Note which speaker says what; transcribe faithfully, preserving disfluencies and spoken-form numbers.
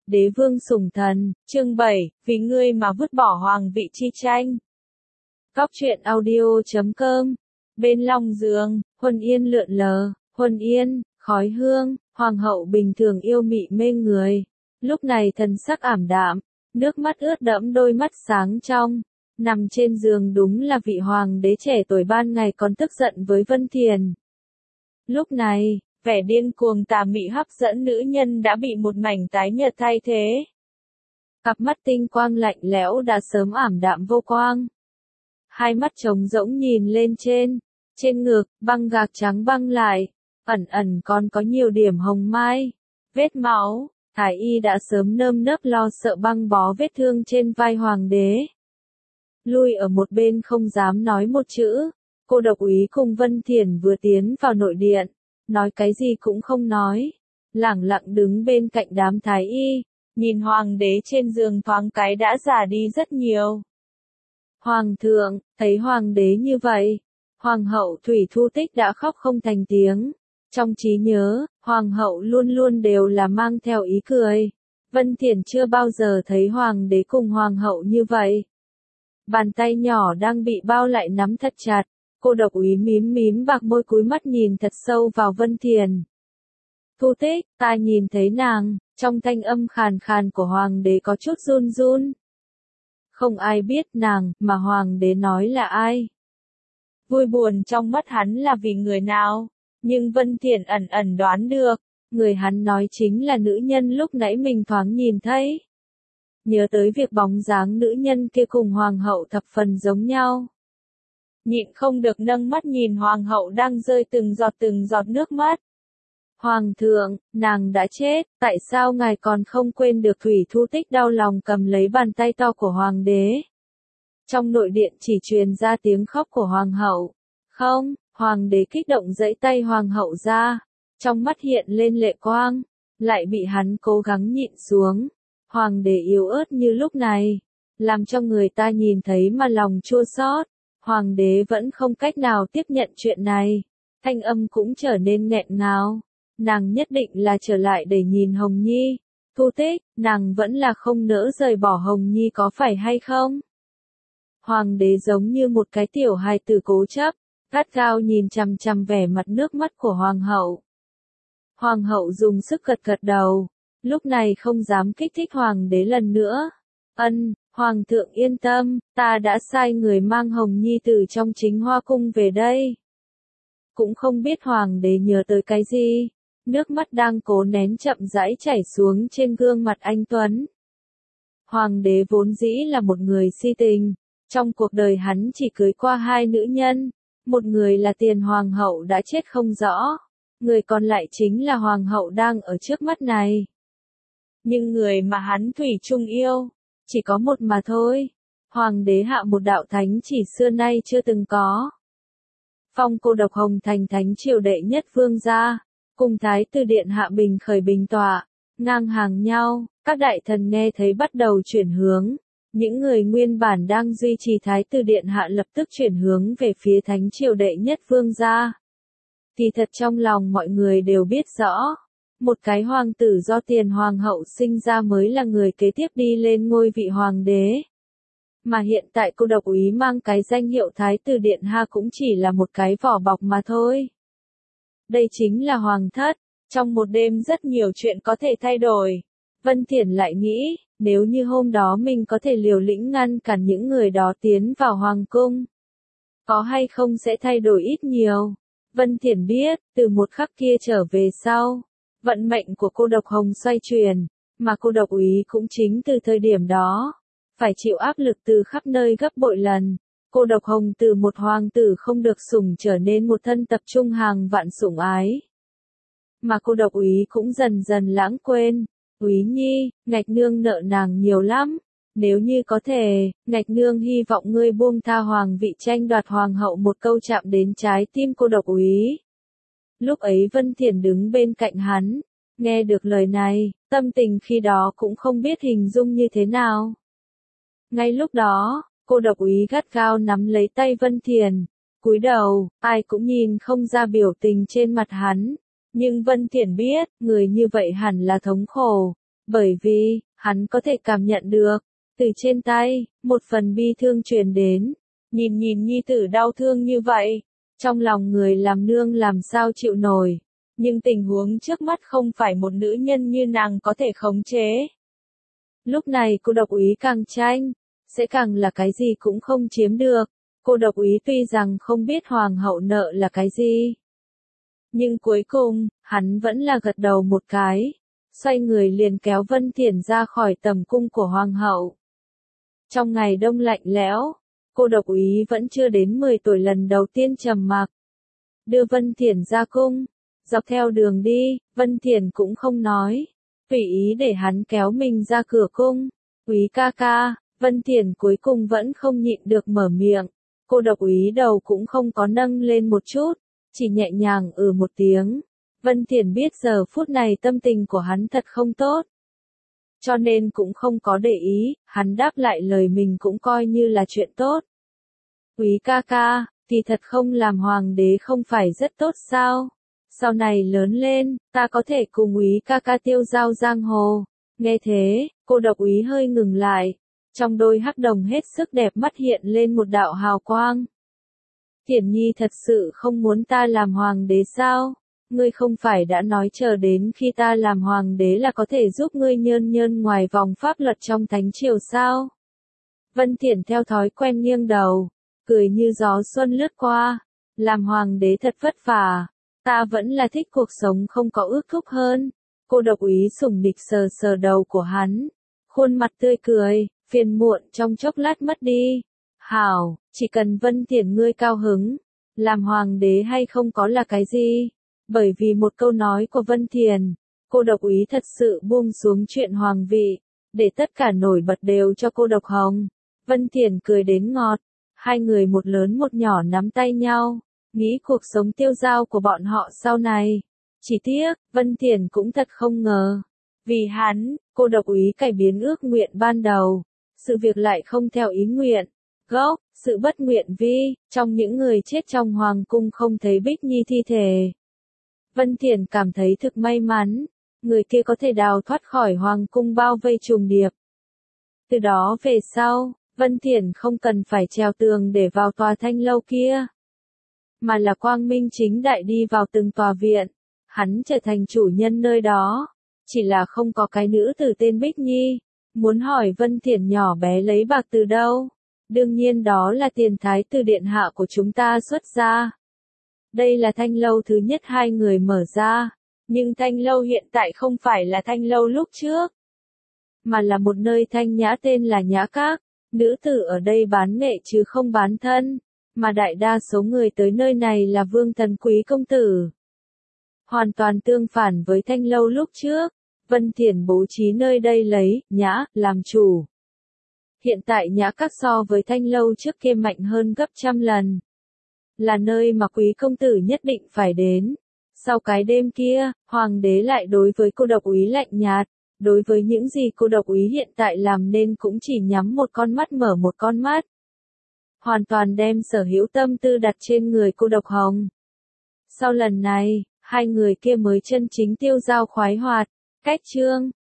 Speaker 1: Đế vương sủng thần, chương bảy, vì ngươi mà vứt bỏ hoàng vị chi tranh. Góc truyện audio chấm com. Bên long giường, huân yên lượn lờ, huân yên, khói hương, hoàng hậu bình thường yêu mị mê người. Lúc này thần sắc ảm đạm, nước mắt ướt đẫm đôi mắt sáng trong. Nằm trên giường đúng là vị hoàng đế trẻ tuổi ban ngày còn tức giận với Vân Thiền. Lúc này, vẻ điên cuồng tà mị hấp dẫn nữ nhân đã bị một mảnh tái nhợt thay thế. Cặp mắt tinh quang lạnh lẽo đã sớm ảm đạm vô quang. Hai mắt trống rỗng nhìn lên trên, trên ngực, băng gạc trắng băng lại, ẩn ẩn còn có nhiều điểm hồng mai, vết máu. Thái y đã sớm nơm nớp lo sợ băng bó vết thương trên vai hoàng đế. Lui ở một bên không dám nói một chữ, cô độc úy cùng Vân Thiền vừa tiến vào nội điện, nói cái gì cũng không nói, lẳng lặng đứng bên cạnh đám thái y, nhìn hoàng đế trên giường thoáng cái đã già đi rất nhiều. Hoàng thượng, thấy hoàng đế như vậy, hoàng hậu Thủy Thu Tích đã khóc không thành tiếng. Trong trí nhớ, hoàng hậu luôn luôn đều là mang theo ý cười. Vân Thiền chưa bao giờ thấy hoàng đế cùng hoàng hậu như vậy. Bàn tay nhỏ đang bị bao lại nắm thật chặt, cô độc úy mím mím bạc môi cúi mắt nhìn thật sâu vào Vân Thiền. Thu Tích, ta nhìn thấy nàng, trong thanh âm khàn khàn của hoàng đế có chút run run. Không ai biết nàng, mà hoàng đế nói là ai. Vui buồn trong mắt hắn là vì người nào, nhưng Vân Thiền ẩn ẩn đoán được, người hắn nói chính là nữ nhân lúc nãy mình thoáng nhìn thấy. Nhớ tới việc bóng dáng nữ nhân kia cùng hoàng hậu thập phần giống nhau. Nhịn không được nâng mắt nhìn hoàng hậu đang rơi từng giọt từng giọt nước mắt. Hoàng thượng, nàng đã chết, tại sao ngài còn không quên được Thủy Thu Tích đau lòng cầm lấy bàn tay to của hoàng đế. Trong nội điện chỉ truyền ra tiếng khóc của hoàng hậu. Không, hoàng đế kích động giãy tay hoàng hậu ra, trong mắt hiện lên lệ quang, lại bị hắn cố gắng nhịn xuống. Hoàng đế yếu ớt như lúc này, làm cho người ta nhìn thấy mà lòng chua xót. Hoàng đế vẫn không cách nào tiếp nhận chuyện này, thanh âm cũng trở nên nghẹn ngào. Nàng nhất định là trở lại để nhìn Hồng Nhi. Thu Tích, nàng vẫn là không nỡ rời bỏ Hồng Nhi có phải hay không? Hoàng đế giống như một cái tiểu hài tử cố chấp, gắt gao nhìn chằm chằm vẻ mặt nước mắt của hoàng hậu. Hoàng hậu dùng sức gật gật đầu, lúc này không dám kích thích hoàng đế lần nữa. Ân, hoàng thượng yên tâm, ta đã sai người mang Hồng Nhi từ trong chính hoa cung về đây. Cũng không biết hoàng đế nhớ tới cái gì, nước mắt đang cố nén chậm rãi chảy xuống trên gương mặt anh tuấn. Hoàng đế vốn dĩ là một người si tình, trong cuộc đời hắn chỉ cưới qua hai nữ nhân, một người là tiền hoàng hậu đã chết không rõ, người còn lại chính là hoàng hậu đang ở trước mắt này. Nhưng người mà hắn thủy chung yêu, chỉ có một mà thôi. Hoàng đế hạ một đạo thánh chỉ xưa nay chưa từng có. Phong cô độc Hồng thành thánh triều đệ nhất vương gia, cùng thái tử điện hạ bình khởi bình tọa, ngang hàng nhau, các đại thần nghe thấy bắt đầu chuyển hướng. Những người nguyên bản đang duy trì thái tử điện hạ lập tức chuyển hướng về phía thánh triều đệ nhất vương gia. Kỳ thật trong lòng mọi người đều biết rõ, một cái hoàng tử do tiền hoàng hậu sinh ra mới là người kế tiếp đi lên ngôi vị hoàng đế. Mà hiện tại cô độc úy mang cái danh hiệu thái tử điện hạ cũng chỉ là một cái vỏ bọc mà thôi. Đây chính là hoàng thất, trong một đêm rất nhiều chuyện có thể thay đổi. Vân Thiền lại nghĩ, nếu như hôm đó mình có thể liều lĩnh ngăn cản những người đó tiến vào hoàng cung, có hay không sẽ thay đổi ít nhiều. Vân Thiền biết, từ một khắc kia trở về sau, vận mệnh của cô độc Hồng xoay chuyển, mà cô độc úy cũng chính từ thời điểm đó, phải chịu áp lực từ khắp nơi gấp bội lần. Cô độc Hồng từ một hoàng tử không được sủng trở nên một thân tập trung hàng vạn sủng ái. Mà cô độc úy cũng dần dần lãng quên. Úy Nhi, Ngạch Nương nợ nàng nhiều lắm, nếu như có thể, Ngạch Nương hy vọng ngươi buông tha hoàng vị tranh đoạt hoàng hậu. Một câu chạm đến trái tim cô độc úy. Lúc ấy Vân Thiền đứng bên cạnh hắn, nghe được lời này, tâm tình khi đó cũng không biết hình dung như thế nào. Ngay lúc đó, cô độc úy gắt gao nắm lấy tay Vân Thiền, cúi đầu, ai cũng nhìn không ra biểu tình trên mặt hắn. Nhưng Vân Thiền biết, người như vậy hẳn là thống khổ, Bởi vì, hắn có thể cảm nhận được, từ trên tay, một phần bi thương truyền đến. Nhìn nhìn nhi tử đau thương như vậy, trong lòng người làm nương làm sao chịu nổi. Nhưng tình huống trước mắt không phải một nữ nhân như nàng có thể khống chế. Lúc này cô độc úy càng tranh, sẽ càng là cái gì cũng không chiếm được. Cô độc úy tuy rằng không biết hoàng hậu nợ là cái gì. Nhưng cuối cùng, hắn vẫn là gật đầu một cái. Xoay người liền kéo Vân Thiển ra khỏi tầm cung của hoàng hậu. Trong ngày đông lạnh lẽo, cô độc úy vẫn chưa đến mười tuổi lần đầu tiên trầm mặc. Đưa Vân Thiển ra cung, dọc theo đường đi, Vân Thiển cũng không nói. Tùy ý để hắn kéo mình ra cửa cung. Úy ca ca, Vân Thiển cuối cùng vẫn không nhịn được mở miệng. Cô độc úy đầu cũng không có nâng lên một chút, chỉ nhẹ nhàng ừ một tiếng. Vân Thiển biết giờ phút này tâm tình của hắn thật không tốt. Cho nên cũng không có để ý, hắn đáp lại lời mình cũng coi như là chuyện tốt. Úy ca ca, thì thật không làm hoàng đế không phải rất tốt sao? Sau này lớn lên, ta có thể cùng úy ca ca tiêu giao giang hồ. Nghe thế, cô độc úy hơi ngừng lại. Trong đôi hắc đồng hết sức đẹp mắt hiện lên một đạo hào quang. Thiển nhi thật sự không muốn ta làm hoàng đế sao? Ngươi không phải đã nói chờ đến khi ta làm hoàng đế là có thể giúp ngươi nhơn nhơn ngoài vòng pháp luật trong thánh triều sao? Vân Thiển theo thói quen nghiêng đầu, cười như gió xuân lướt qua. Làm hoàng đế thật vất vả, ta vẫn là thích cuộc sống không có ước thúc hơn. Cô độc úy sủng nịch sờ sờ đầu của hắn, khuôn mặt tươi cười, phiền muộn trong chốc lát mất đi. Hảo, chỉ cần Vân Thiển ngươi cao hứng, làm hoàng đế hay không có là cái gì? Bởi vì một câu nói của Vân Thiển, cô độc úy thật sự buông xuống chuyện hoàng vị, để tất cả nổi bật đều cho cô độc hồng. Vân Thiển cười đến ngọt, hai người một lớn một nhỏ nắm tay nhau, nghĩ cuộc sống tiêu dao của bọn họ sau này. Chỉ tiếc, Vân Thiển cũng thật không ngờ. Vì hắn, cô độc úy cải biến ước nguyện ban đầu, sự việc lại không theo ý nguyện. Gốc, sự bất nguyện vi, trong những người chết trong hoàng cung không thấy Bích Nhi thi thể. Vân Thiển cảm thấy thực may mắn, người kia có thể đào thoát khỏi hoàng cung bao vây trùng điệp. Từ đó về sau, Vân Thiển không cần phải trèo tường để vào tòa thanh lâu kia, mà là quang minh chính đại đi vào từng tòa viện. Hắn trở thành chủ nhân nơi đó, chỉ là không có cái nữ tử tên Bích Nhi. Muốn hỏi Vân Thiển nhỏ bé lấy bạc từ đâu? Đương nhiên đó là tiền thái tử điện hạ của chúng ta xuất ra. Đây là thanh lâu thứ nhất hai người mở ra, nhưng thanh lâu hiện tại không phải là thanh lâu lúc trước, mà là một nơi thanh nhã tên là Nhã Các. Nữ tử ở đây bán nghệ chứ không bán thân, mà đại đa số người tới nơi này là vương thần quý công tử. Hoàn toàn tương phản với thanh lâu lúc trước, Vân Thiển bố trí nơi đây lấy Nhã làm chủ. Hiện tại Nhã Các so với thanh lâu trước kia mạnh hơn gấp trăm lần. Là nơi mà quý công tử nhất định phải đến. Sau cái đêm kia, hoàng đế lại đối với cô độc úy lạnh nhạt. Đối với những gì cô độc úy hiện tại làm nên cũng chỉ nhắm một con mắt mở một con mắt. Hoàn toàn đem sở hữu tâm tư đặt trên người cô độc hồng. Sau lần này, hai người kia mới chân chính tiêu dao khoái hoạt. Cách chương